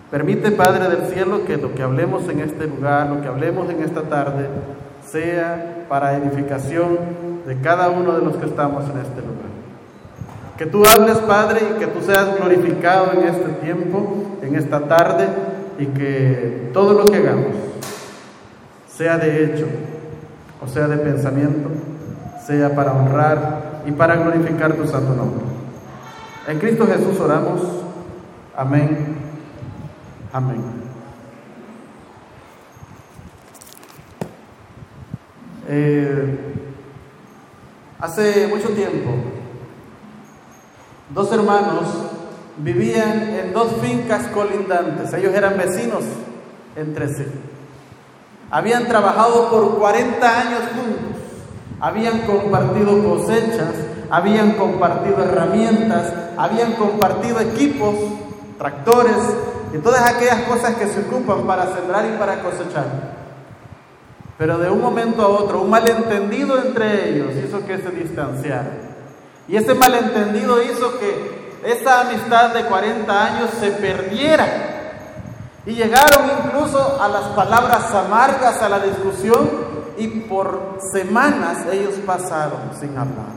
Permite, Padre del cielo, que lo que hablemos en este lugar, lo que hablemos en esta tarde, sea para edificación de cada uno de los que estamos en este lugar. Que tú hables, Padre, y que tú seas glorificado en este tiempo, en esta tarde, y que todo lo que hagamos, sea de hecho o sea de pensamiento, sea para honrar y para glorificar tu santo nombre. En Cristo Jesús oramos. Amén. Amén. Hace mucho tiempo, dos hermanos vivían en dos fincas colindantes. Ellos eran vecinos entre sí. Habían trabajado por 40 años juntos. Habían compartido cosechas, habían compartido herramientas, habían compartido equipos, tractores y todas aquellas cosas que se ocupan para sembrar y para cosechar. Pero de un momento a otro, un malentendido entre ellos hizo que se distanciaran. Y ese malentendido hizo que esa amistad de 40 años se perdiera. Y llegaron incluso a las palabras amargas, a la discusión, y por semanas ellos pasaron sin hablar.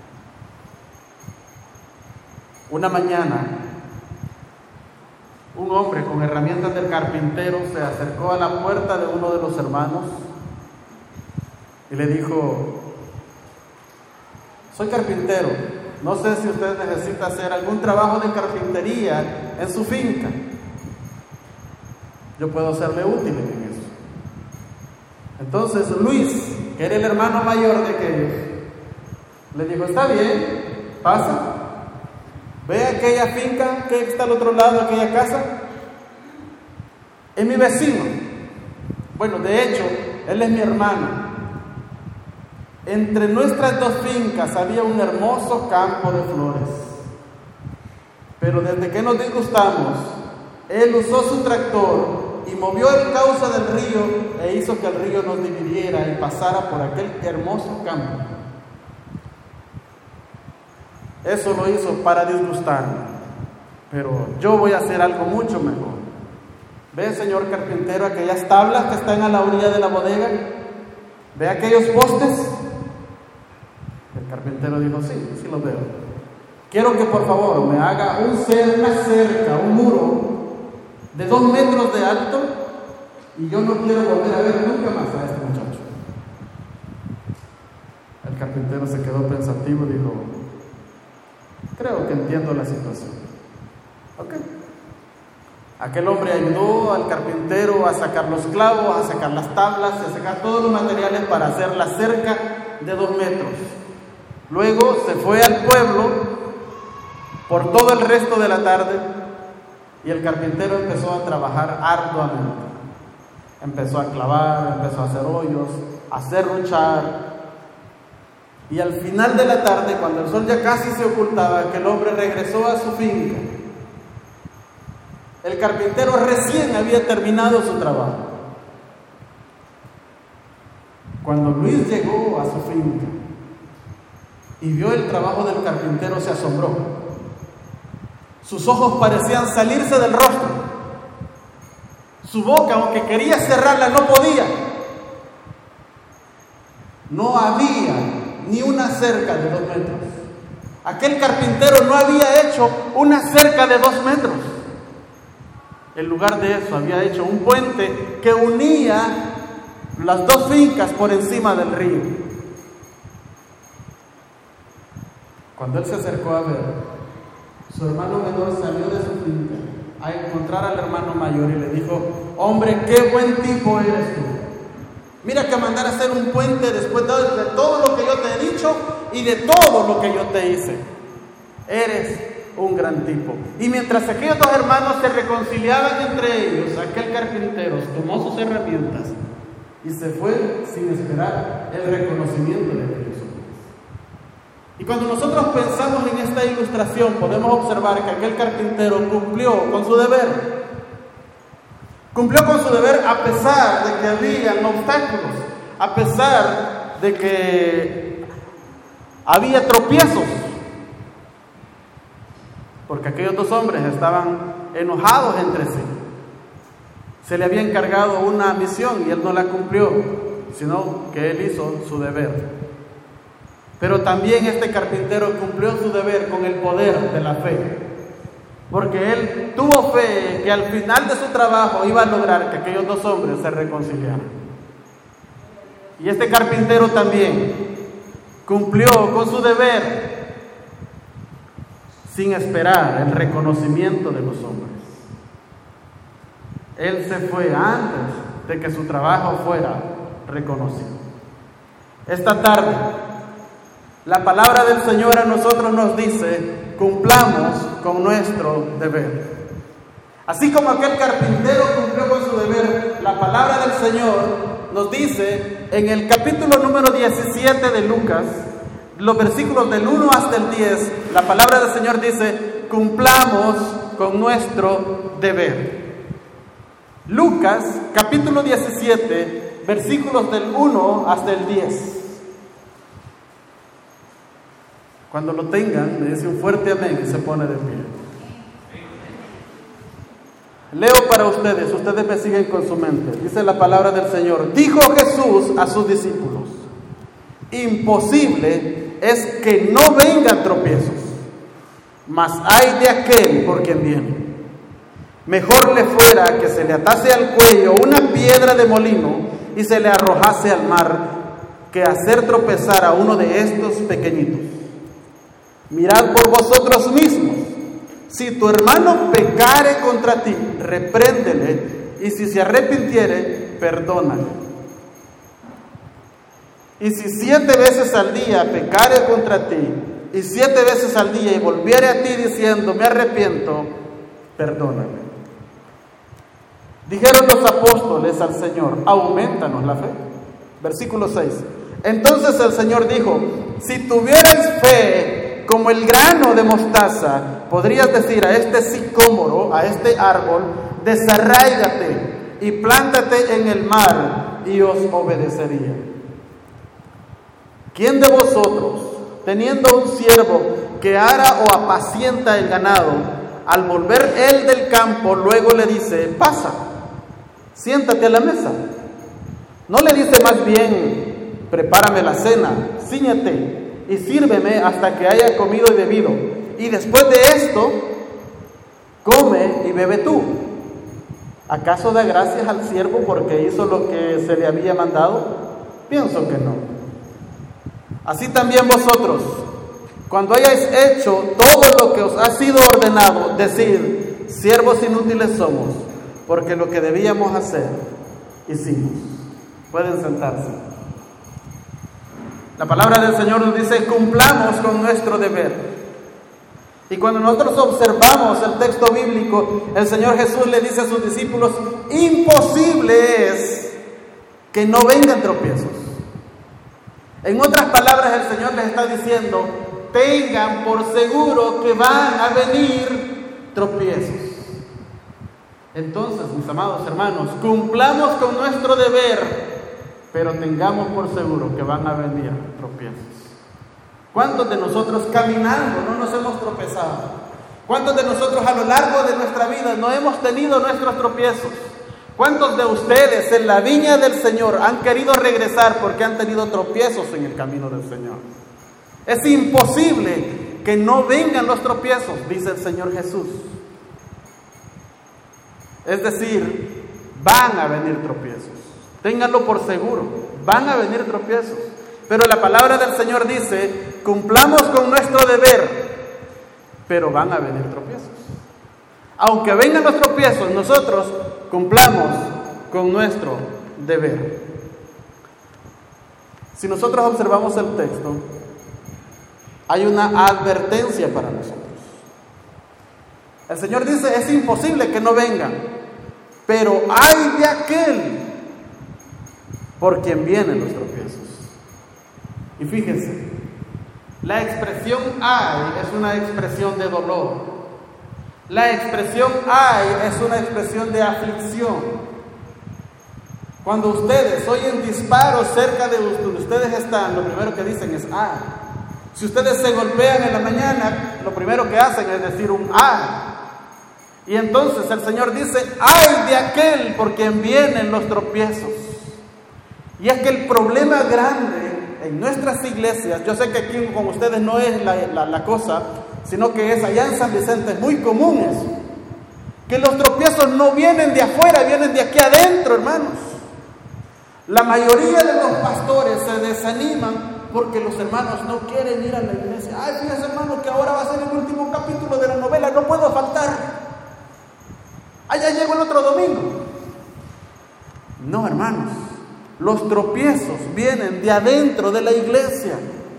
Una mañana, un hombre con herramientas del carpintero se acercó a la puerta de uno de los hermanos y le dijo: soy carpintero, no sé si usted necesita hacer algún trabajo de carpintería en su finca. Yo puedo serle útil en eso. Entonces Luis, que era el hermano mayor de aquellos, le dijo: está bien, pasa. Ve aquella finca que está al otro lado, aquella casa. Es mi vecino. Bueno, de hecho, él es mi hermano. Entre nuestras dos fincas había un hermoso campo de flores. Pero desde que nos disgustamos, él usó su tractor y movió el cauce del río e hizo que el río nos dividiera y pasara por aquel hermoso campo. Eso lo hizo para disgustarme, pero yo voy a hacer algo mucho mejor. ¿Ve, señor carpintero, aquellas tablas que están a la orilla de la bodega? ¿Ve aquellos postes? El carpintero dijo: sí los veo. Quiero que por favor me haga una cerca, un muro de 2 metros de alto, y yo no quiero volver a ver nunca más a este muchacho. El carpintero se quedó pensativo y dijo: creo que entiendo la situación. Ok. Aquel hombre ayudó al carpintero a sacar los clavos, a sacar las tablas, a sacar todos los materiales para hacer la cerca de 2 metros. Luego se fue al pueblo por todo el resto de la tarde y el carpintero empezó a trabajar arduamente. Empezó a clavar, empezó a hacer hoyos, a serruchar. Y al final de la tarde, cuando el sol ya casi se ocultaba, aquel hombre regresó a su finca. El carpintero recién había terminado su trabajo. Cuando Luis llegó a su finca y vio el trabajo del carpintero, se asombró. Sus ojos parecían salirse del rostro. Su boca, aunque quería cerrarla, no podía. No había ni una cerca de 2 metros. Aquel carpintero no había hecho una cerca de 2 metros. En lugar de eso, había hecho un puente que unía las dos fincas por encima del río. Cuando él se acercó a ver, su hermano menor salió de su finca a encontrar al hermano mayor y le dijo: hombre, qué buen tipo eres tú. Mira que mandar a hacer un puente después de todo lo que yo te he dicho y de todo lo que yo te hice. Eres un gran tipo. Y mientras aquellos dos hermanos se reconciliaban entre ellos, aquel carpintero tomó sus herramientas y se fue sin esperar el reconocimiento de aquellos hombres. Y cuando nosotros pensamos en esta ilustración, podemos observar que aquel carpintero cumplió con su deber. Cumplió con su deber a pesar de que había obstáculos, a pesar de que había tropiezos, porque aquellos dos hombres estaban enojados entre sí. Se le había encargado una misión y él no la cumplió, sino que él hizo su deber. Pero también este carpintero cumplió su deber con el poder de la fe, porque él tuvo fe que al final de su trabajo iba a lograr que aquellos dos hombres se reconciliaran. Y este carpintero también cumplió con su deber sin esperar el reconocimiento de los hombres. Él se fue antes de que su trabajo fuera reconocido. Esta tarde, la palabra del Señor a nosotros nos dice: cumplamos con nuestro deber. Así como aquel carpintero cumplió con su deber, la palabra del Señor nos dice en el capítulo número 17 de Lucas, los versículos del 1 hasta el 10, la palabra del Señor dice: cumplamos con nuestro deber. Lucas, capítulo 17, versículos del 1 hasta el 10. Cuando lo tengan, me dice un fuerte amén y se pone de pie. Leo para ustedes, ustedes me siguen con su mente. Dice la palabra del Señor: dijo Jesús a sus discípulos: imposible es que no vengan tropiezos, mas ay de aquel por quien viene. Mejor le fuera que se le atase al cuello una piedra de molino y se le arrojase al mar, que hacer tropezar a uno de estos pequeñitos. Mirad por vosotros mismos. Si tu hermano pecare contra ti, repréndele, y si se arrepintiere, perdónale. Y si 7 veces al día pecare contra ti, y 7 veces al día y volviere a ti diciendo: me arrepiento, perdónale. Dijeron los apóstoles al Señor: aumentanos la fe. Versículo 6. Entonces el Señor dijo: si tuvierais fe como el grano de mostaza, podrías decir a este sicómoro, a este árbol: desarráigate y plántate en el mar, y os obedecería. ¿Quién de vosotros, teniendo un siervo que ara o apacienta el ganado, al volver él del campo, luego le dice: pasa, siéntate a la mesa? ¿No le dice más bien: prepárame la cena, cíñete y sírveme hasta que haya comido y bebido, y después de esto come y bebe tú? ¿Acaso da gracias al siervo porque hizo lo que se le había mandado? Pienso que no. Así también vosotros, cuando hayáis hecho todo lo que os ha sido ordenado, decid: siervos inútiles somos, porque lo que debíamos hacer, hicimos. Pueden sentarse. La palabra del Señor nos dice: cumplamos con nuestro deber. Y cuando nosotros observamos el texto bíblico, el Señor Jesús le dice a sus discípulos: imposible es que no vengan tropiezos. En otras palabras, el Señor les está diciendo: tengan por seguro que van a venir tropiezos. Entonces, mis amados hermanos, cumplamos con nuestro deber, pero tengamos por seguro que van a venir tropiezos. ¿Cuántos de nosotros caminando no nos hemos tropezado? ¿Cuántos de nosotros a lo largo de nuestra vida no hemos tenido nuestros tropiezos? ¿Cuántos de ustedes en la viña del Señor han querido regresar porque han tenido tropiezos en el camino del Señor? Es imposible que no vengan los tropiezos, dice el Señor Jesús. Es decir, van a venir tropiezos. Ténganlo por seguro, van a venir tropiezos. Pero la palabra del Señor dice: cumplamos con nuestro deber, pero van a venir tropiezos. Aunque vengan los tropiezos, nosotros cumplamos con nuestro deber. Si nosotros observamos el texto, hay una advertencia para nosotros. El Señor dice: es imposible que no vengan, pero ay de aquel por quien vienen los tropiezos. Y fíjense, la expresión ay es una expresión de dolor. La expresión ay es una expresión de aflicción. Cuando ustedes oyen disparos cerca de donde ustedes están, lo primero que dicen es ay. Si ustedes se golpean en la mañana, lo primero que hacen es decir un ay. Y entonces el Señor dice, ¡ay de aquel por quien vienen los tropiezos! Y es que el problema grande en nuestras iglesias, yo sé que aquí con ustedes no es la cosa, sino que es allá en San Vicente, es muy común eso, que los tropiezos no vienen de afuera, vienen de aquí adentro, hermanos. La mayoría de los pastores se desaniman porque los hermanos no quieren ir a la iglesia. Ay, fíjese, hermano, que ahora va a ser el último capítulo de la novela, no puedo faltar. Allá llego el otro domingo. No, hermanos, los tropiezos vienen de adentro de la iglesia.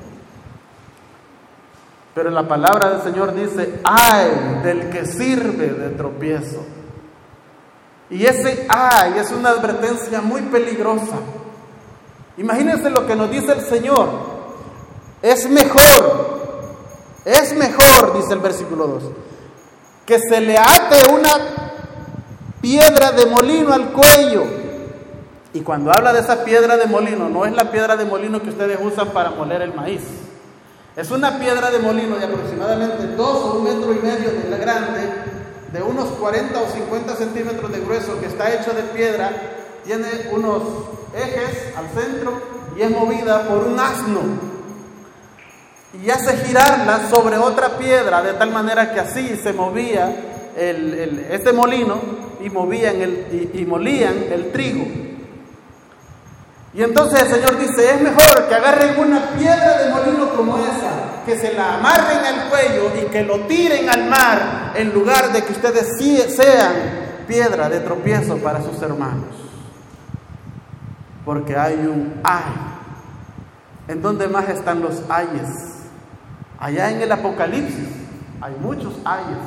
Pero la palabra del Señor dice, ¡ay del que sirve de tropiezo! Y ese ¡ay! Es una advertencia muy peligrosa. Imagínense lo que nos dice el Señor. Es mejor, dice el versículo 2, que se le ate una piedra de molino al cuello. Y cuando habla de esa piedra de molino, no es la piedra de molino que ustedes usan para moler el maíz. Es una piedra de molino de aproximadamente 2 o 1,5 metros de la grande, de unos 40 o 50 centímetros de grueso, que está hecho de piedra, tiene unos ejes al centro y es movida por un asno. Y hace girarla sobre otra piedra, de tal manera que así se movía este molino y molían el trigo. Y entonces el Señor dice, es mejor que agarren una piedra de molino como esa, que se la amarren al cuello y que lo tiren al mar, en lugar de que ustedes sean piedra de tropiezo para sus hermanos. Porque hay un ay. ¿En dónde más están los ayes? Allá en el Apocalipsis hay muchos ayes.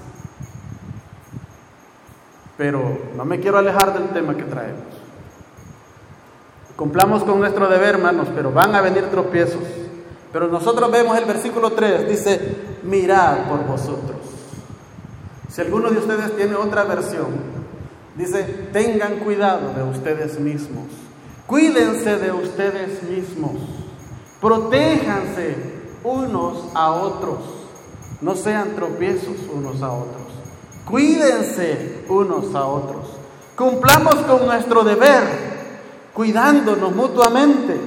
Pero no me quiero alejar del tema que traemos. Cumplamos con nuestro deber, hermanos, pero van a venir tropiezos. Pero nosotros vemos el versículo 3, dice, mirad por vosotros. Si alguno de ustedes tiene otra versión, dice, tengan cuidado de ustedes mismos. Cuídense de ustedes mismos. Protéjanse unos a otros. No sean tropiezos unos a otros. Cuídense unos a otros. Cumplamos con nuestro deber, cuidándonos mutuamente.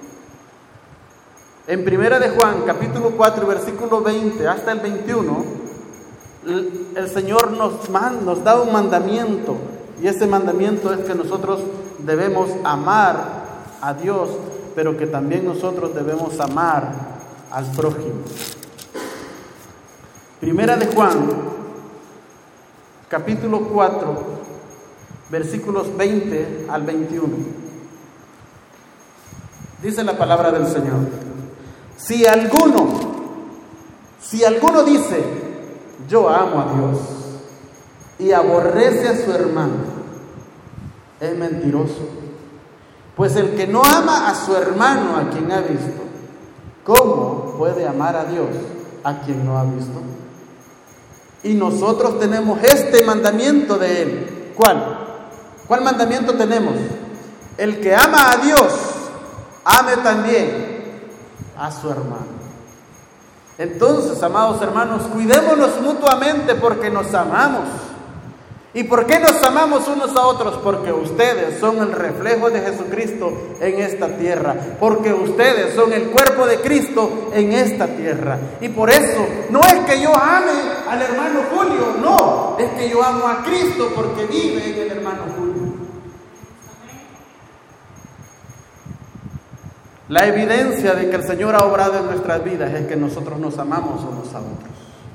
En Primera de Juan, capítulo 4, versículo 20 hasta el 21, el Señor nos da un mandamiento, y ese mandamiento es que nosotros debemos amar a Dios, pero que también nosotros debemos amar al prójimo. Primera de Juan, capítulo 4, versículos 20 al 21. Dice la palabra del Señor: si alguno dice, yo amo a Dios, y aborrece a su hermano, es mentiroso. Pues el que no ama a su hermano a quien ha visto, ¿cómo puede amar a Dios a quien no ha visto? Y nosotros tenemos este mandamiento de Él. ¿Cuál mandamiento tenemos? El que ama a Dios, ame también a su hermano. Entonces, amados hermanos, cuidémonos mutuamente porque nos amamos. ¿Y por qué nos amamos unos a otros? Porque ustedes son el reflejo de Jesucristo en esta tierra. Porque ustedes son el cuerpo de Cristo en esta tierra. Y por eso, no es que yo ame al hermano Julio, no. Es que yo amo a Cristo porque vive en el hermano Julio. La evidencia de que el Señor ha obrado en nuestras vidas es que nosotros nos amamos unos a otros.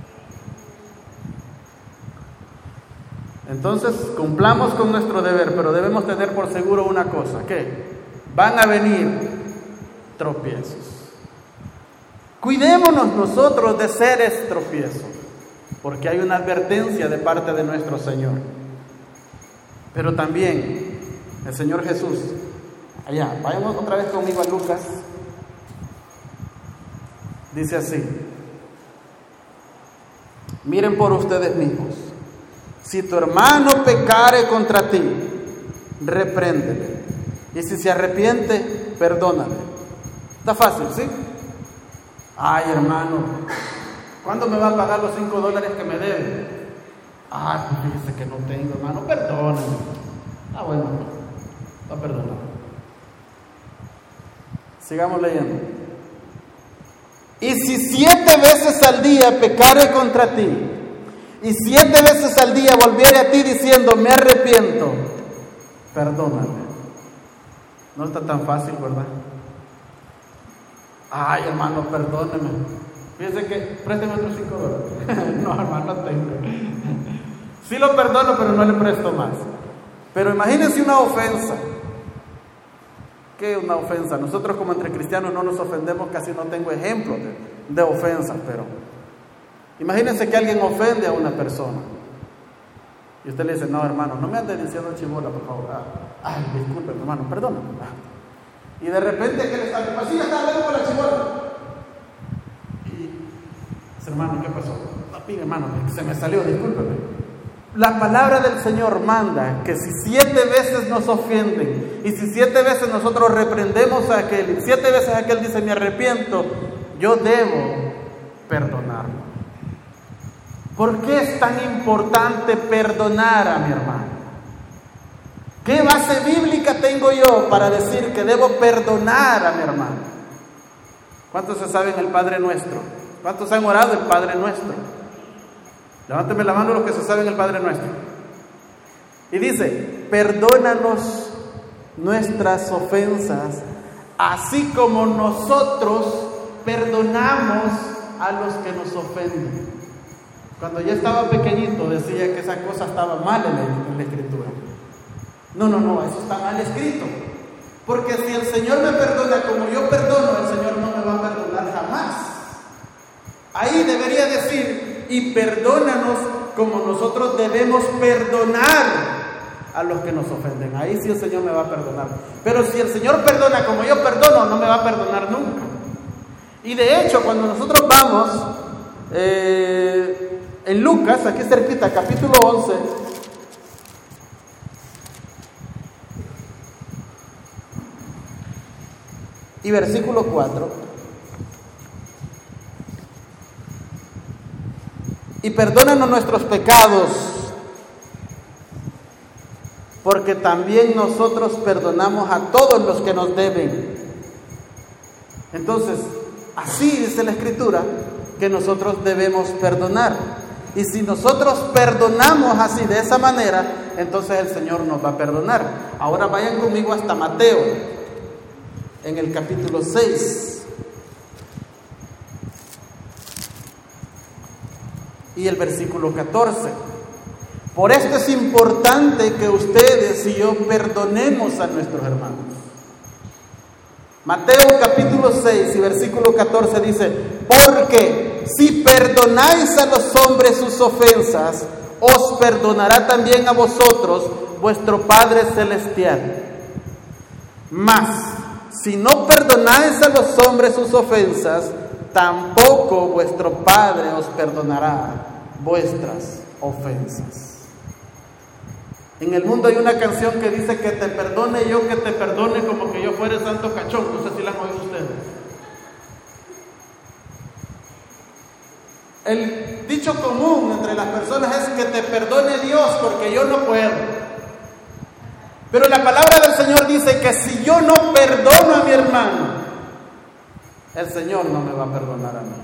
Entonces, cumplamos con nuestro deber, pero debemos tener por seguro una cosa, que van a venir tropiezos. Cuidémonos nosotros de seres tropiezos, porque hay una advertencia de parte de nuestro Señor. Pero también el Señor Jesús, allá, vayamos otra vez conmigo a Lucas, dice así: miren por ustedes mismos. Si tu hermano pecare contra ti, repréndele. Y si se arrepiente, perdónale. Está fácil, ¿sí? Ay, hermano, ¿cuándo me va a pagar los $5 que me debe? Ah, pues fíjese que no tengo, hermano, perdóname. Ah, bueno, va a perdonar. Sigamos leyendo. Y si 7 veces al día pecare contra ti, y 7 veces al día volviere a ti diciendo, me arrepiento, perdóname. No está tan fácil, ¿verdad? Ay, hermano, perdóneme. Fíjese que, présteme otros $5. No, hermano, no tengo. Sí lo perdono, pero no le presto más. Pero imagínense una ofensa. ¿Qué es una ofensa? Nosotros como entre cristianos no nos ofendemos, casi no tengo ejemplos de ofensas, pero imagínense que alguien ofende a una persona. Y usted le dice, no, hermano, no me ande diciendo chibola, por favor. Ay, disculpe, hermano, perdóname. Y de repente que le sale, pues sí, está hablando con la chibola. Y dice, hermano, ¿qué pasó? No, hermano, se me salió, discúlpeme. La palabra del Señor manda que si 7 veces nos ofenden y si 7 veces nosotros reprendemos a aquel y 7 veces aquel dice me arrepiento, yo debo perdonarlo. ¿Por qué es tan importante perdonar a mi hermano? ¿Qué base bíblica tengo yo para decir que debo perdonar a mi hermano? ¿Cuántos se saben el Padre Nuestro? ¿Cuántos han orado el Padre Nuestro? Levánteme la mano los que se saben el Padre Nuestro. Y dice, perdónanos nuestras ofensas, así como nosotros perdonamos a los que nos ofenden. Cuando yo estaba pequeñito decía que esa cosa estaba mal en la escritura. No, eso está mal escrito. Porque si el Señor me perdona como yo perdono, el Señor no me va a perdonar jamás. Ahí debería decir, y perdónanos como nosotros debemos perdonar a los que nos ofenden. Ahí sí el Señor me va a perdonar. Pero si el Señor perdona como yo perdono, no me va a perdonar nunca. Y de hecho, cuando nosotros vamos en Lucas, aquí cerquita, capítulo 11, y versículo 4, y perdónanos nuestros pecados, porque también nosotros perdonamos a todos los que nos deben. Entonces, así dice la Escritura que nosotros debemos perdonar. Y si nosotros perdonamos así, de esa manera, entonces el Señor nos va a perdonar. Ahora vayan conmigo hasta Mateo, en el capítulo 6. Y el versículo 14. Por esto es importante que ustedes y yo perdonemos a nuestros hermanos. Mateo capítulo 6 y versículo 14 dice, porque si perdonáis a los hombres sus ofensas, os perdonará también a vosotros vuestro Padre Celestial. Mas, si no perdonáis a los hombres sus ofensas, tampoco vuestro Padre os perdonará vuestras ofensas. En el mundo hay una canción que dice que te perdone yo, que te perdone como que yo fuera santo cachón. No sé si la han oído ustedes. El dicho común entre las personas es que te perdone Dios porque yo no puedo. Pero la palabra del Señor dice que si yo no perdono a mi hermano, el Señor no me va a perdonar a mí.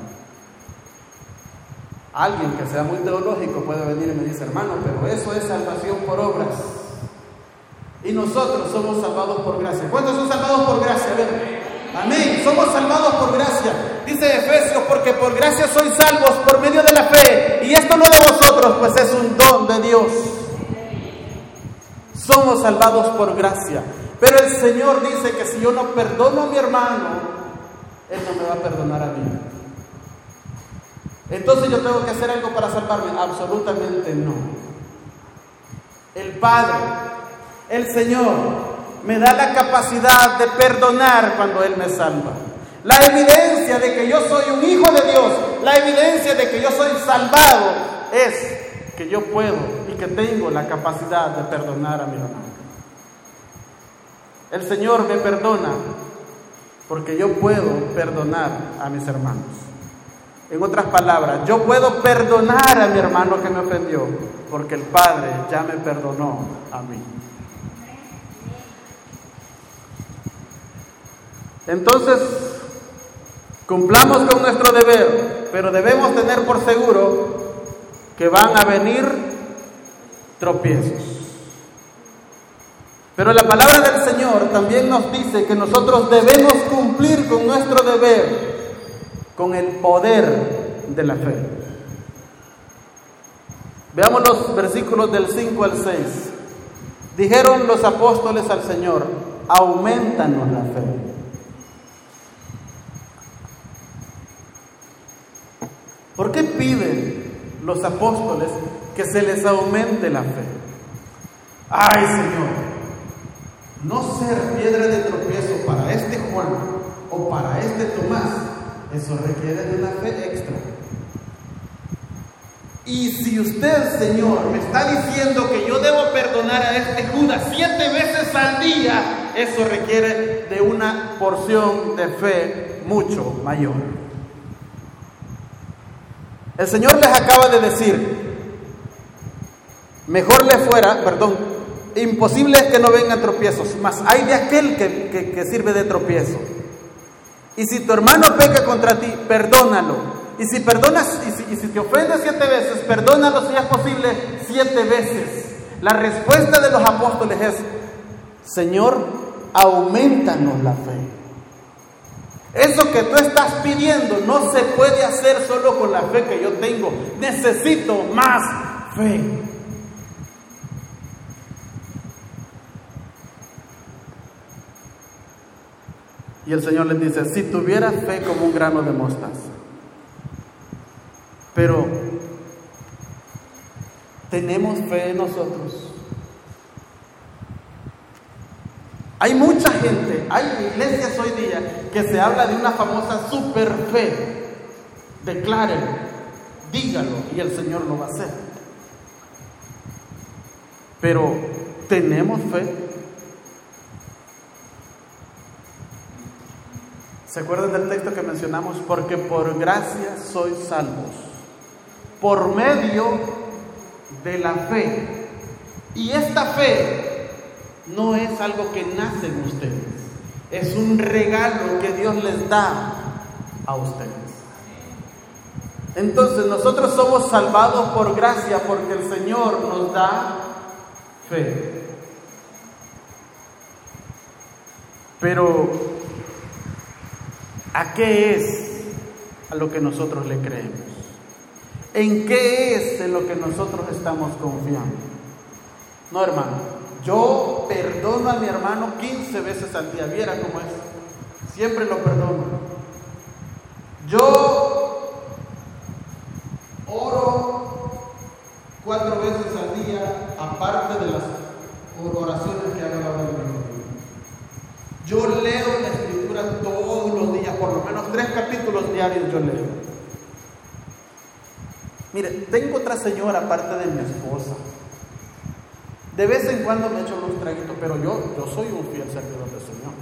Alguien que sea muy teológico puede venir y me dice, hermano, pero eso es salvación por obras. Y nosotros somos salvados por gracia. ¿Cuántos son salvados por gracia? A ver. Amén. Somos salvados por gracia. Dice Efesios, porque por gracia sois salvos por medio de la fe. Y esto no de vosotros, pues es un don de Dios. Somos salvados por gracia. Pero el Señor dice que si yo no perdono a mi hermano, Él no me va a perdonar a mí. Entonces yo tengo que hacer algo para salvarme. Absolutamente no. El Padre, el Señor, me da la capacidad de perdonar cuando Él me salva. La evidencia de que yo soy un hijo de Dios, la evidencia de que yo soy salvado, es que yo puedo y que tengo la capacidad de perdonar a mi hermano. El Señor me perdona porque yo puedo perdonar a mis hermanos. En otras palabras, yo puedo perdonar a mi hermano que me ofendió, porque el Padre ya me perdonó a mí. Entonces, cumplamos con nuestro deber, pero debemos tener por seguro que van a venir tropiezos. Pero la palabra del Señor también nos dice que nosotros debemos cumplir con nuestro deber, con el poder de la fe. Veamos los versículos del 5 al 6. Dijeron los apóstoles al Señor: aumentanos la fe. ¿Por qué piden los apóstoles que se les aumente la fe? Ay, Señor, no ser piedra de tropiezo para este Juan o para este Tomás, eso requiere de una fe extra. Y si usted, Señor, me está diciendo que yo debo perdonar a este Judas 7 veces al día, eso requiere de una porción de fe mucho mayor. El Señor les acaba de decir: mejor le fuera, imposible es que no vengan tropiezos, mas hay de aquel que sirve de tropiezo. Y si tu hermano peca contra ti, perdónalo. Y si te ofende 7 veces, perdónalo si es posible 7 veces. La respuesta de los apóstoles es: Señor, aumentanos la fe. Eso que tú estás pidiendo no se puede hacer solo con la fe que yo tengo. Necesito más fe. Y el Señor les dice: si tuvieras fe como un grano de mostaza. Pero ¿tenemos fe en nosotros? Hay mucha gente, hay iglesias hoy día que se habla de una famosa super fe. Declárelo, dígalo y el Señor lo va a hacer. Pero ¿tenemos fe? ¿Se acuerdan del texto que mencionamos? Porque por gracia sois salvos, por medio de la fe. Y esta fe no es algo que nace en ustedes, es un regalo que Dios les da a ustedes. Entonces nosotros somos salvados por gracia porque el Señor nos da fe. Pero ¿a qué es a lo que nosotros le creemos? ¿En qué es en lo que nosotros estamos confiando? No, hermano, yo perdono a mi hermano 15 veces al día. Viera cómo es, siempre lo perdono. Yo oro 4 veces al día, aparte de las oraciones que hago a la hora de mi. Yo leo la Escritura todos los días, por lo menos 3 capítulos diarios yo leo. Mire, tengo otra señora aparte de mi esposa. De vez en cuando me echo unos traguitos, pero yo soy un fiel servidor del Señor.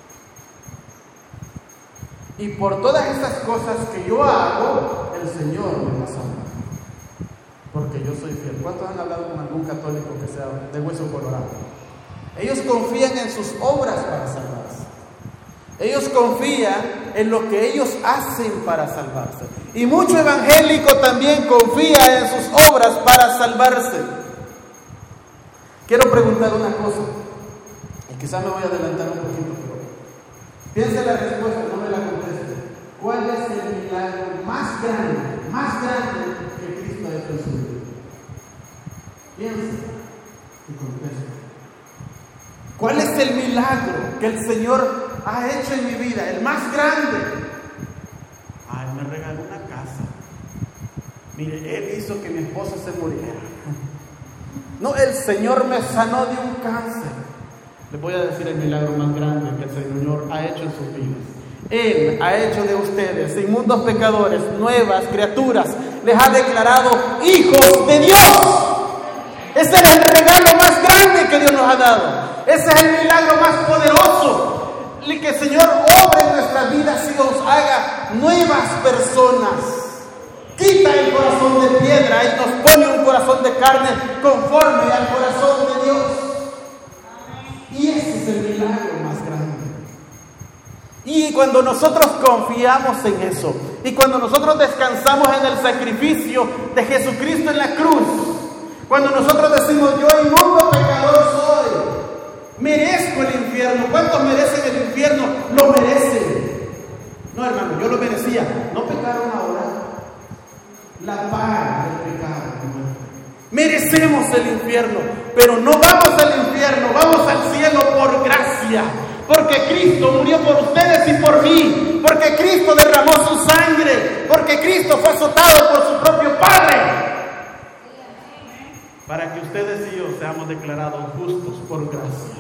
Y por todas estas cosas que yo hago, el Señor me va a salvar. Porque yo soy fiel. ¿Cuántos han hablado con algún católico que sea de hueso colorado? Ellos confían en sus obras para salvarse. Ellos confían en lo que ellos hacen para salvarse. Y mucho evangélico también confía en sus obras para salvarse. Quiero preguntar una cosa, y quizá me voy a adelantar un poquito, pero piense la respuesta, no me la conteste. ¿Cuál es el milagro más grande que Cristo ha hecho en su vida? Piense y conteste. ¿Cuál es el milagro que el Señor ha hecho en mi vida? El más grande. Ay, me regaló una casa. Mire, Él hizo que mi esposa se muriera. No, el Señor me sanó de un cáncer. Les voy a decir el milagro más grande que el Señor ha hecho en sus vidas. Él ha hecho de ustedes, inmundos pecadores, nuevas criaturas. Les ha declarado hijos de Dios. Ese es el regalo más grande que Dios nos ha dado. Ese es el milagro más poderoso. Que el Señor obre en nuestras vidas y nos haga nuevas personas. quita el corazón de piedra y nos pone un corazón de carne conforme al corazón de Dios. Y ese es el milagro más grande. Y cuando nosotros confiamos en eso, y cuando nosotros descansamos en el sacrificio de Jesucristo en la cruz, cuando nosotros decimos, yo inmundo pecador soy, merezco el infierno. ¿Cuántos merecen el infierno? Lo merecen. No, hermano, yo lo merecía. No pecaron ahora. La paga del pecado. Merecemos el infierno, pero no vamos al infierno, vamos al cielo por gracia. Porque Cristo murió por ustedes y por mí. Porque Cristo derramó su sangre. Porque Cristo fue azotado por su propio Padre. Para que ustedes y yo seamos declarados justos por gracia.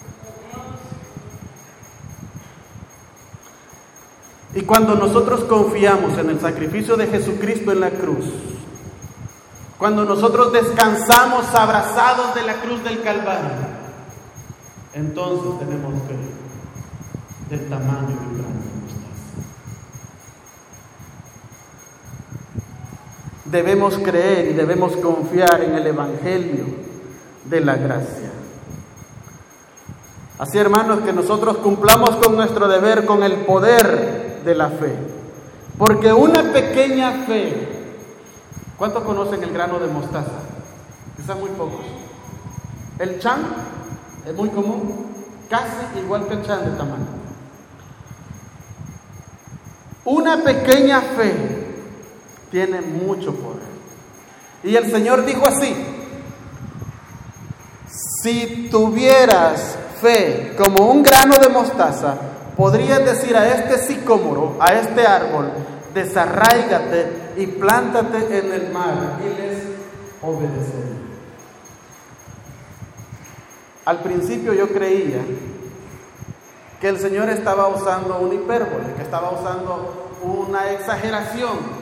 Y cuando nosotros confiamos en el sacrificio de Jesucristo en la cruz, cuando nosotros descansamos abrazados de la cruz del Calvario, entonces tenemos fe del tamaño de un grano de mostaza. Debemos creer y debemos confiar en el Evangelio de la gracia. Así, hermanos, que nosotros cumplamos con nuestro deber, con el poder de la fe. Porque una pequeña fe, ¿cuántos conocen el grano de mostaza? Quizás muy pocos. El chan es muy común, casi igual que el chan de tamaño. Una pequeña fe tiene mucho poder. Y el Señor dijo así: si tuvieras fe como un grano de mostaza, podrías decir a este sicómoro, a este árbol, desarráigate y plántate en el mar, y les obedecería. Al principio yo creía que el Señor estaba usando una hipérbole, que estaba usando una exageración.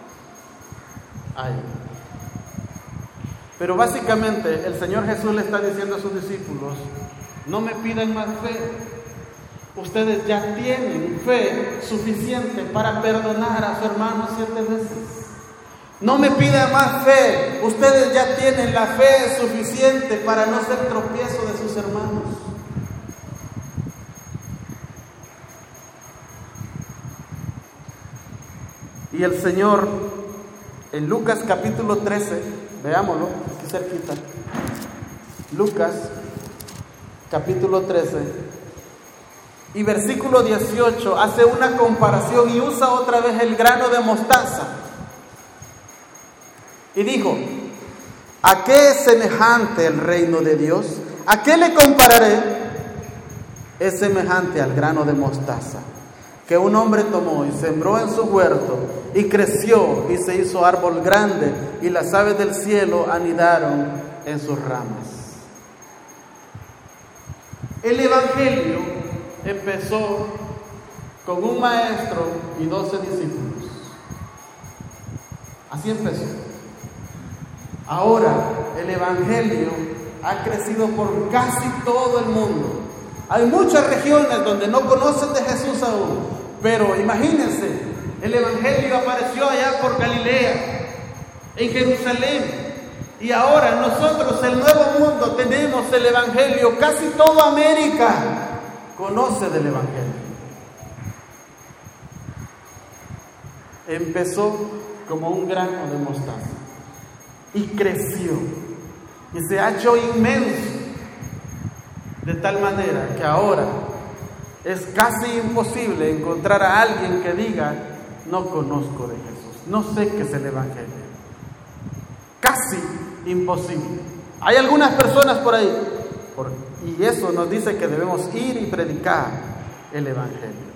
Pero básicamente el Señor Jesús le está diciendo a sus discípulos: no me pidan más fe. Ustedes ya tienen fe suficiente para perdonar a su hermano 7 veces. No me pidan más fe. Ustedes ya tienen la fe suficiente para no ser tropiezo de sus hermanos. Y el Señor, en Lucas capítulo 13, veámoslo, aquí cerquita. Lucas capítulo 13 y versículo 18 hace una comparación y usa otra vez el grano de mostaza. Y dijo: ¿a qué es semejante el reino de Dios? ¿A qué le compararé? Es semejante al grano de mostaza que un hombre tomó y sembró en su huerto, y creció y se hizo árbol grande, y las aves del cielo anidaron en sus ramas. El Evangelio empezó con un maestro y 12 discípulos. Así empezó. Ahora el Evangelio ha crecido por casi todo el mundo. Hay muchas regiones donde no conocen de Jesús aún, pero imagínense, el Evangelio apareció allá por Galilea, en Jerusalén, y ahora nosotros, el Nuevo Mundo, tenemos el Evangelio. Casi toda América conoce del Evangelio. Empezó como un grano de mostaza y creció y se ha hecho inmenso, de tal manera que ahora es casi imposible encontrar a alguien que diga: no conozco de Jesús, no sé qué es el Evangelio. Casi imposible. Hay algunas personas por ahí, y eso nos dice que debemos ir y predicar el Evangelio.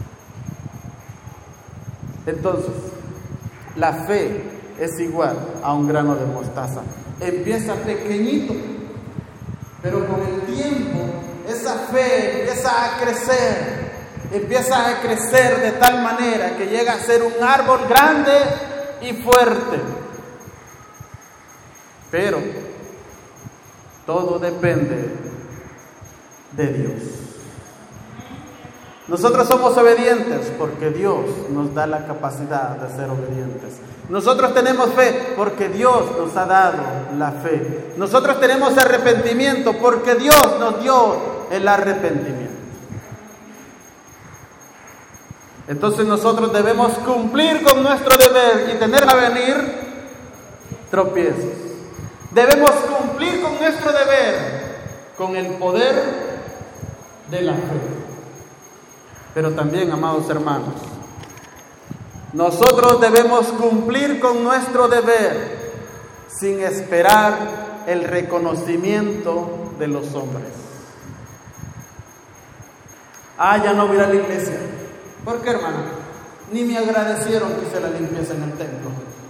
Entonces, la fe es igual a un grano de mostaza. Empieza pequeñito, pero con el tiempo esa fe empieza a crecer de tal manera que llega a ser un árbol grande y fuerte. Pero todo depende de Dios. Nosotros somos obedientes porque Dios nos da la capacidad de ser obedientes. Nosotros tenemos fe porque Dios nos ha dado la fe. Nosotros tenemos arrepentimiento porque Dios nos dio el arrepentimiento. Entonces nosotros debemos cumplir con nuestro deber y tener a venir tropiezos. Debemos cumplir con nuestro deber con el poder de la fe. Pero también, amados hermanos, nosotros debemos cumplir con nuestro deber sin esperar el reconocimiento de los hombres. Ya no voy a ir a la iglesia. ¿Por qué, hermano? Ni me agradecieron que hice la limpieza en el templo.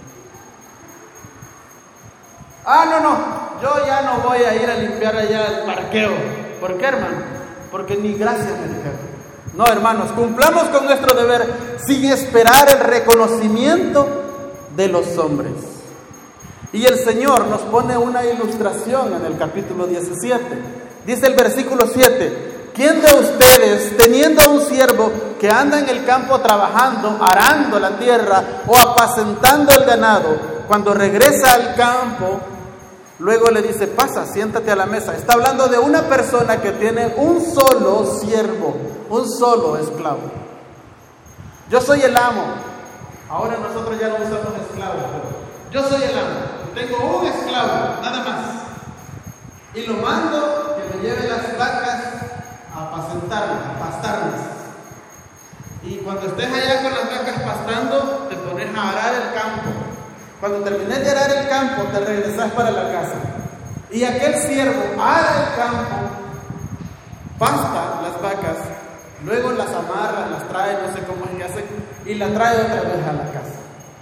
No, yo ya no voy a ir a limpiar allá el parqueo. ¿Por qué, hermano? Porque ni gracias me dijeron. No, hermanos, cumplamos con nuestro deber sin esperar el reconocimiento de los hombres. Y el Señor nos pone una ilustración en el capítulo 17. Dice el versículo 7: ¿quién de ustedes, teniendo un siervo que anda en el campo trabajando, arando la tierra o apacentando el ganado, cuando regresa al campo, luego le dice, pasa, siéntate a la mesa? Está hablando de una persona que tiene un solo siervo, un solo esclavo. Yo soy el amo. Ahora nosotros ya no usamos esclavos. Yo soy el amo. Tengo un esclavo, nada más. Y lo mando que me lleve las vacas a apacentarlas, a pastarlas. Y cuando estés allá con las vacas pastando, te pones a arar el campo. Cuando termines de arar el campo, te regresas para la casa. Y aquel siervo ara el campo, pasta las vacas, luego las amarra, las trae, no sé cómo es que hace, y la trae otra vez a la casa.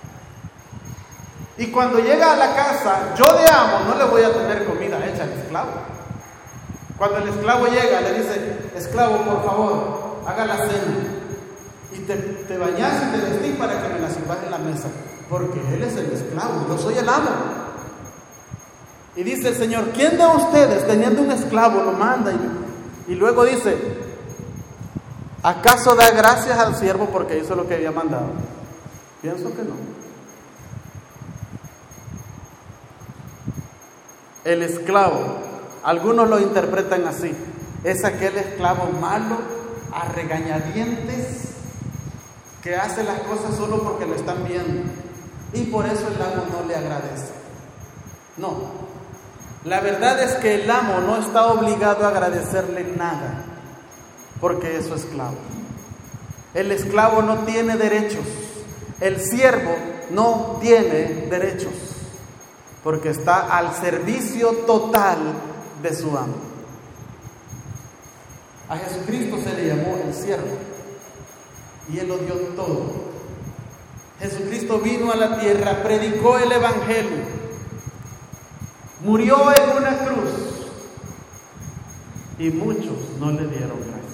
Y cuando llega a la casa, yo de amo no le voy a tener comida hecha al esclavo. Cuando el esclavo llega, le dice, esclavo, por favor, haga la cena. Y te bañas y te vestís para que me la sirvas en la mesa. Porque él es el esclavo, yo soy el amo. Y dice el Señor, ¿quién de ustedes, teniendo un esclavo, lo manda? Y luego dice, ¿acaso da gracias al siervo porque hizo lo que había mandado? Pienso que no. El esclavo, algunos lo interpretan así, es aquel esclavo malo, a regañadientes, que hace las cosas solo porque lo están viendo y por eso el amo no le agradece. No, la verdad es que el amo no está obligado a agradecerle nada porque es su esclavo. El esclavo no tiene derechos, el siervo no tiene derechos porque está al servicio total de su amo. A Jesucristo se le llamó el siervo y Él lo dio todo. Jesucristo vino a la tierra, predicó el evangelio, murió en una cruz y muchos no le dieron gracias.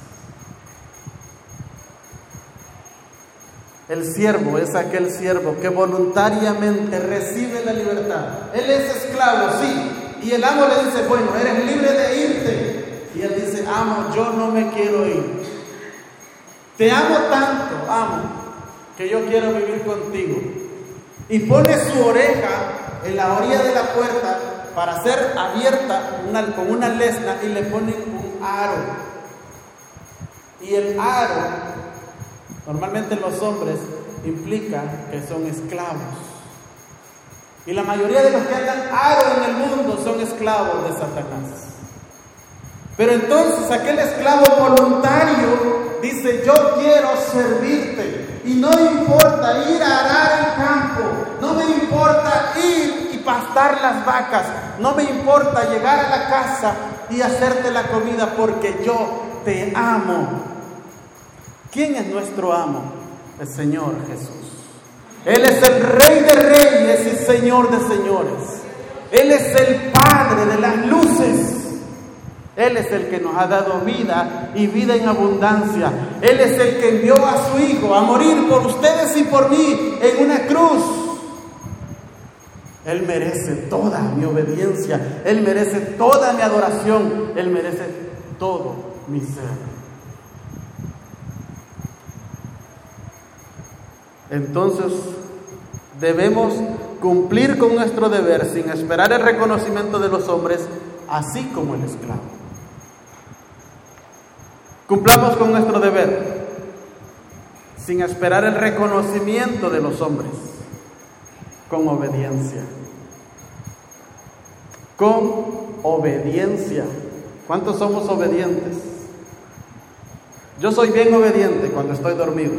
El siervo es aquel siervo que voluntariamente recibe la libertad. Él es esclavo, sí, y el amo le dice, bueno, eres libre de irte. Y él dice, amo, yo no me quiero ir. Te amo tanto, amo, que yo quiero vivir contigo. Y pone su oreja en la orilla de la puerta para ser abierta con una lesna y le pone un aro. Y el aro, normalmente los hombres, implica que son esclavos. Y la mayoría de los que andan aro en el mundo son esclavos de Satanás. Pero entonces aquel esclavo voluntario dice, yo quiero servirte y no me importa ir a arar el campo, no me importa ir y pastar las vacas, no me importa llegar a la casa y hacerte la comida porque yo te amo. ¿Quién es nuestro amo? El Señor Jesús. Él es el Rey de Reyes y Señor de Señores. Él es el Padre de las luces. Él es el que nos ha dado vida y vida en abundancia. Él es el que envió a su Hijo a morir por ustedes y por mí en una cruz. Él merece toda mi obediencia. Él merece toda mi adoración. Él merece todo mi ser. entonces debemos cumplir con nuestro deber sin esperar el reconocimiento de los hombres, así como el esclavo. Cumplamos con nuestro deber sin esperar el reconocimiento de los hombres, con obediencia. Con obediencia. ¿Cuántos somos obedientes? Yo soy bien obediente cuando estoy dormido.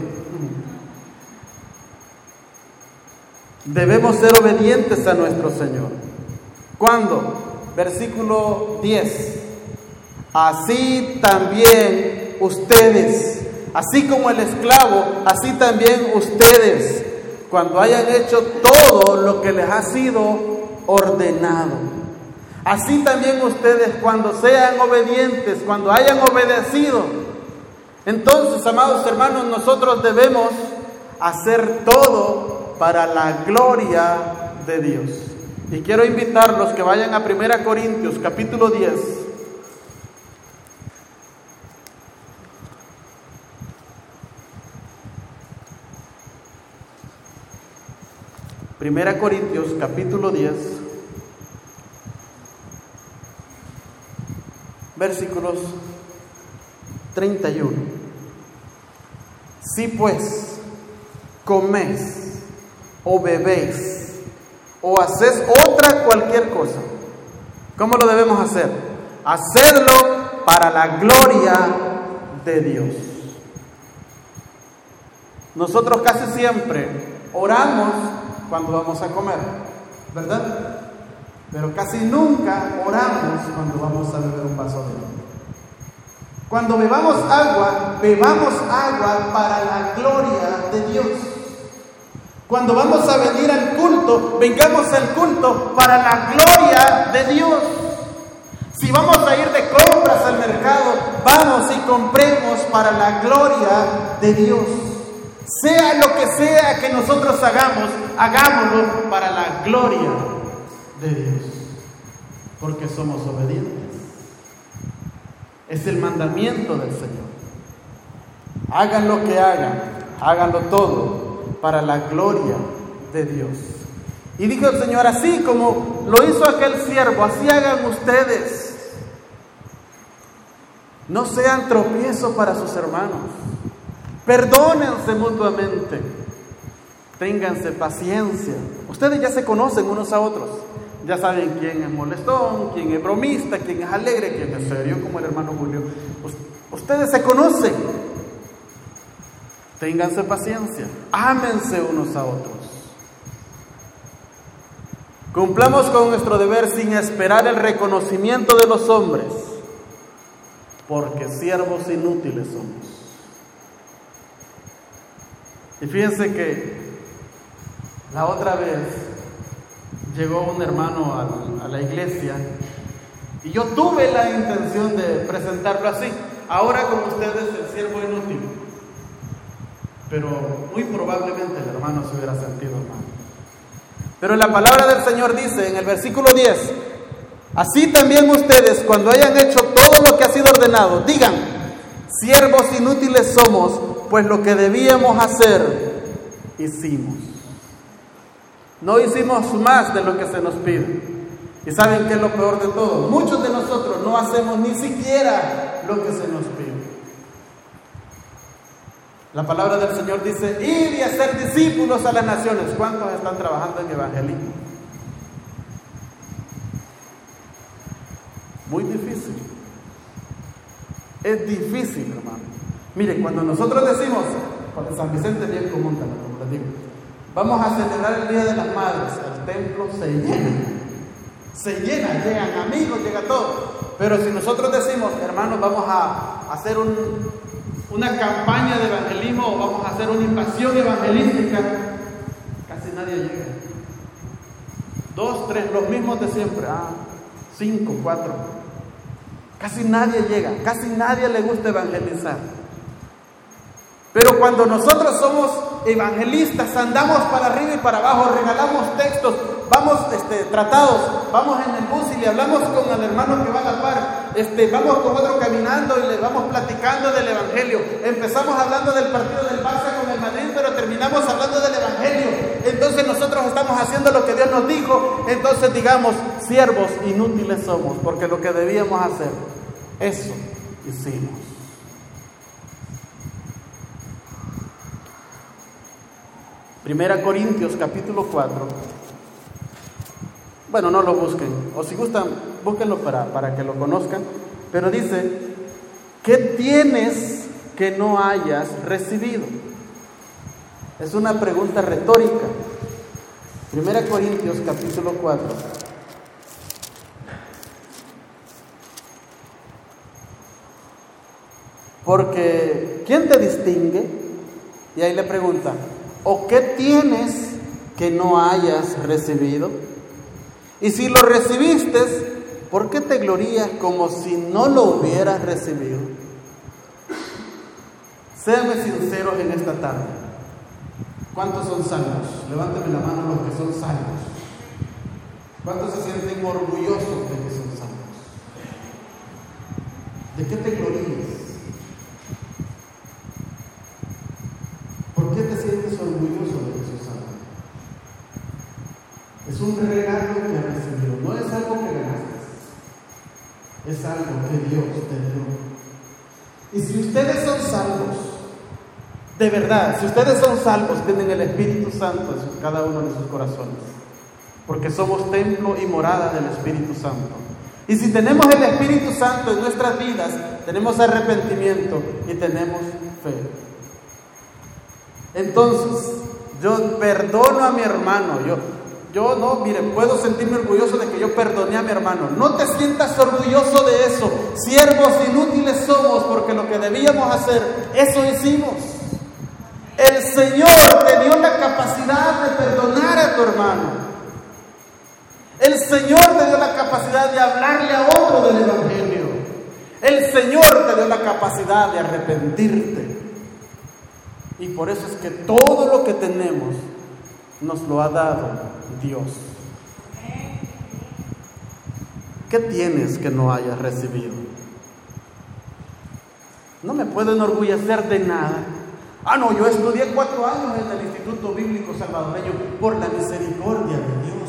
Debemos ser obedientes a nuestro Señor. ¿Cuándo? Versículo 10. Así también ustedes, así como el esclavo, así también ustedes, cuando hayan hecho todo lo que les ha sido ordenado. Así también ustedes, cuando sean obedientes, cuando hayan obedecido. Entonces, amados hermanos, nosotros debemos hacer todo para la gloria de Dios. Y quiero invitarlos que vayan a 1 Corintios, capítulo 10. 1 Corintios, capítulo 10, versículos 31. Si pues coméis o bebéis o hacéis otra cualquier cosa, ¿cómo lo debemos hacer? Hacerlo para la gloria de Dios. Nosotros casi siempre oramos cuando vamos a comer, ¿verdad? Pero casi nunca oramos cuando vamos a beber un vaso de agua. Cuando bebamos agua para la gloria de Dios. Cuando vamos a venir al culto, vengamos al culto para la gloria de Dios. Si vamos a ir de compras al mercado, vamos y compremos para la gloria de Dios. Sea lo que sea que nosotros hagamos, hagámoslo para la gloria de Dios, porque somos obedientes. Es el mandamiento del Señor. Hagan lo que hagan, háganlo todo para la gloria de Dios. Y dijo el Señor, así como lo hizo aquel siervo, así hagan ustedes. No sean tropiezo para sus hermanos. Perdónense mutuamente. Ténganse paciencia. Ustedes ya se conocen unos a otros. Ya saben quién es molestón, quién es bromista, quién es alegre, quién es serio, como el hermano Julio. Ustedes se conocen. Ténganse paciencia. Ámense unos a otros. Cumplamos con nuestro deber sin esperar el reconocimiento de los hombres, porque siervos inútiles somos. Y fíjense que la otra vez llegó un hermano a la iglesia y yo tuve la intención de presentarlo así. Ahora con ustedes el siervo inútil. Pero muy probablemente el hermano se hubiera sentido mal. Pero la palabra del Señor dice en el versículo 10, así también ustedes, cuando hayan hecho todo lo que ha sido ordenado, digan, siervos inútiles somos, pues lo que debíamos hacer, hicimos. No hicimos más de lo que se nos pide. ¿Y saben qué es lo peor de todo? Muchos de nosotros no hacemos ni siquiera lo que se nos pide. La palabra del Señor dice, ir y hacer discípulos a las naciones. ¿Cuántos están trabajando en evangelismo? Muy difícil. Es difícil, hermano. Mire, cuando nosotros decimos, con San Vicente es bien común también, como les digo, vamos a celebrar el Día de las Madres, el templo se llena, llegan amigos, llega todo. Pero si nosotros decimos, hermanos, vamos a hacer una campaña de evangelismo o vamos a hacer una invasión evangelística, casi nadie llega. 2, 3, los mismos de siempre, 5, 4. Casi nadie llega, casi nadie le gusta evangelizar. Pero cuando nosotros somos evangelistas, andamos para arriba y para abajo, regalamos textos, vamos tratados, vamos en el bus y le hablamos con el hermano que va a la par, vamos con otro caminando y le vamos platicando del Evangelio. Empezamos hablando del partido del Barça con el Madrid, pero terminamos hablando del Evangelio. Entonces nosotros estamos haciendo lo que Dios nos dijo. Entonces digamos, siervos inútiles somos, porque lo que debíamos hacer, eso hicimos. Primera Corintios capítulo 4. Bueno, no lo busquen, o si gustan, búsquenlo para que lo conozcan. Pero dice, ¿qué tienes que no hayas recibido? Es una pregunta retórica. Primera Corintios capítulo 4. Porque, ¿quién te distingue? Y ahí le pregunta, ¿o qué tienes que no hayas recibido? Y si lo recibiste, ¿por qué te glorías como si no lo hubieras recibido? Séanme sinceros en esta tarde. ¿Cuántos son salvos? Levántame la mano los que son salvos. ¿Cuántos se sienten orgullosos de que son salvos? ¿De qué te glorías? ¿Por qué te sientes orgulloso de que sos salvo? Es un regalo que has recibido, no es algo que ganaste, es algo que Dios te dio. Y si ustedes son salvos, de verdad, si ustedes son salvos, tienen el Espíritu Santo en cada uno de sus corazones, porque somos templo y morada del Espíritu Santo. Y si tenemos el Espíritu Santo en nuestras vidas, tenemos arrepentimiento y tenemos fe. Entonces, yo perdono a mi hermano. Yo no, mire, puedo sentirme orgulloso de que yo perdoné a mi hermano. No te sientas orgulloso de eso. Siervos inútiles somos, porque lo que debíamos hacer, eso hicimos. El Señor te dio la capacidad de perdonar a tu hermano. El Señor te dio la capacidad de hablarle a otro del Evangelio. El Señor te dio la capacidad de arrepentirte. Y por eso es que todo lo que tenemos nos lo ha dado Dios. ¿Qué tienes que no hayas recibido? No me puedo enorgullecer de nada. No, yo estudié 4 años en el Instituto Bíblico Salvadoreño por la misericordia de Dios.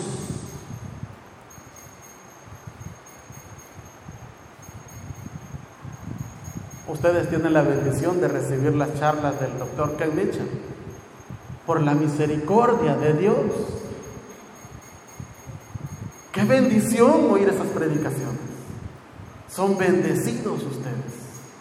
Ustedes tienen la bendición de recibir las charlas del Dr. Ken Mitchell. Por la misericordia de Dios. ¡Qué bendición oír esas predicaciones! Son bendecidos ustedes.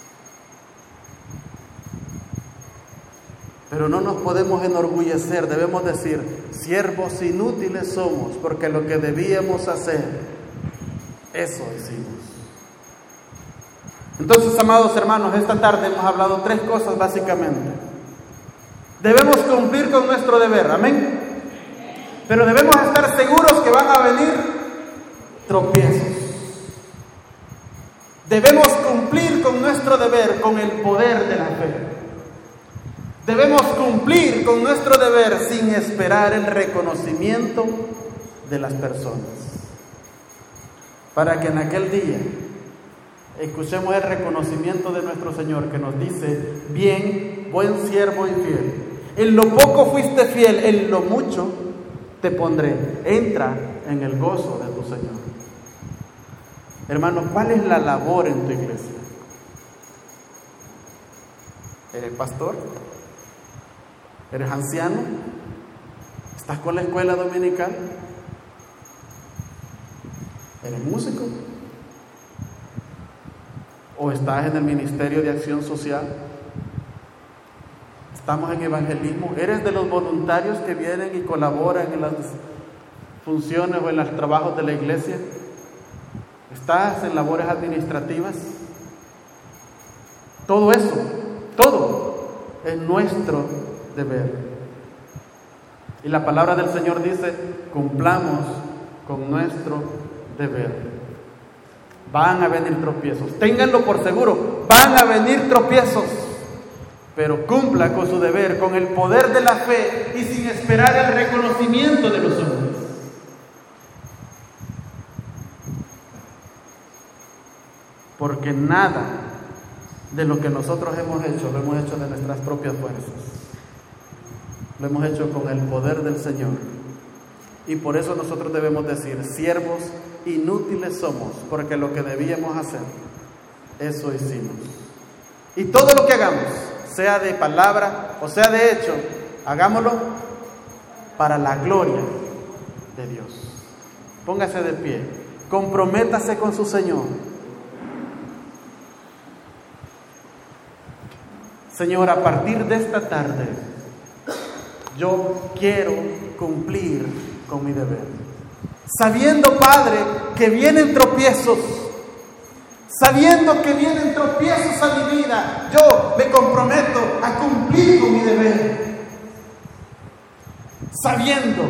Pero no nos podemos enorgullecer, debemos decir, siervos inútiles somos, porque lo que debíamos hacer, eso hicimos. Entonces, amados hermanos, esta tarde hemos hablado 3 cosas básicamente. Debemos cumplir con nuestro deber, amén. Pero debemos estar seguros que van a venir tropiezos. Debemos cumplir con nuestro deber con el poder de la fe. Debemos cumplir con nuestro deber sin esperar el reconocimiento de las personas. Para que en aquel día escuchemos el reconocimiento de nuestro Señor, que nos dice: bien, buen siervo y fiel. En lo poco fuiste fiel, en lo mucho te pondré. Entra en el gozo de tu Señor. Hermano, ¿cuál es la labor en tu iglesia? ¿Eres pastor? ¿Eres anciano? ¿Estás con la escuela dominical? ¿Eres músico? ¿O estás en el Ministerio de Acción Social? ¿Estamos en evangelismo? ¿Eres de los voluntarios que vienen y colaboran en las funciones o en los trabajos de la iglesia? ¿Estás en labores administrativas? Todo eso, todo es nuestro deber. Y la palabra del Señor dice: cumplamos con nuestro deber. Van a venir tropiezos, ténganlo por seguro, van a venir tropiezos, pero cumpla con su deber, con el poder de la fe y sin esperar el reconocimiento de los hombres. porque nada de lo que nosotros hemos hecho lo hemos hecho de nuestras propias fuerzas. Lo hemos hecho con el poder del Señor. Y por eso nosotros debemos decir: siervos inútiles somos, porque lo que debíamos hacer, eso hicimos. Y todo lo que hagamos, sea de palabra o sea de hecho, hagámoslo para la gloria de Dios. Póngase de pie, comprométase con su Señor. Señor, a partir de esta tarde, yo quiero cumplir con mi deber. Sabiendo, Padre, que vienen tropiezos, sabiendo que vienen tropiezos a mi vida, yo me comprometo a cumplir con mi deber. Sabiendo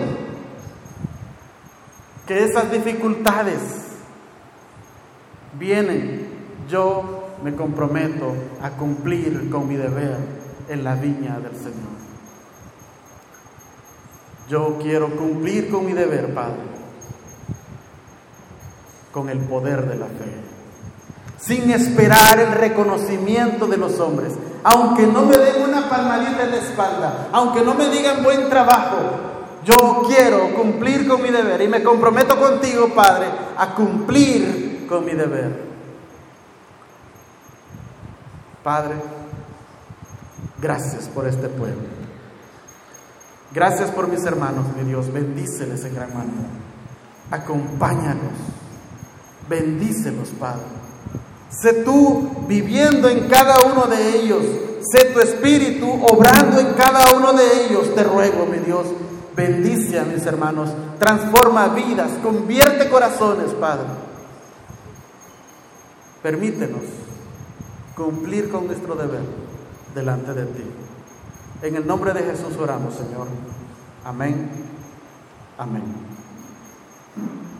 que esas dificultades vienen, yo me comprometo a cumplir con mi deber en la viña del Señor. Yo quiero cumplir con mi deber, Padre, con el poder de la fe, sin esperar el reconocimiento de los hombres, aunque no me den una palmadita en la espalda, aunque no me digan buen trabajo. Yo quiero cumplir con mi deber y me comprometo contigo, Padre, a cumplir con mi deber. Padre, gracias por este pueblo. Gracias por mis hermanos, mi Dios. Bendíceles en gran manera. Acompáñalos. Bendícelos, Padre. Sé tú viviendo en cada uno de ellos. Sé tu Espíritu obrando en cada uno de ellos. Te ruego, mi Dios, bendice a mis hermanos. Transforma vidas, convierte corazones, Padre. Permítenos cumplir con nuestro deber delante de ti. En el nombre de Jesús oramos, Señor. Amén. Amén.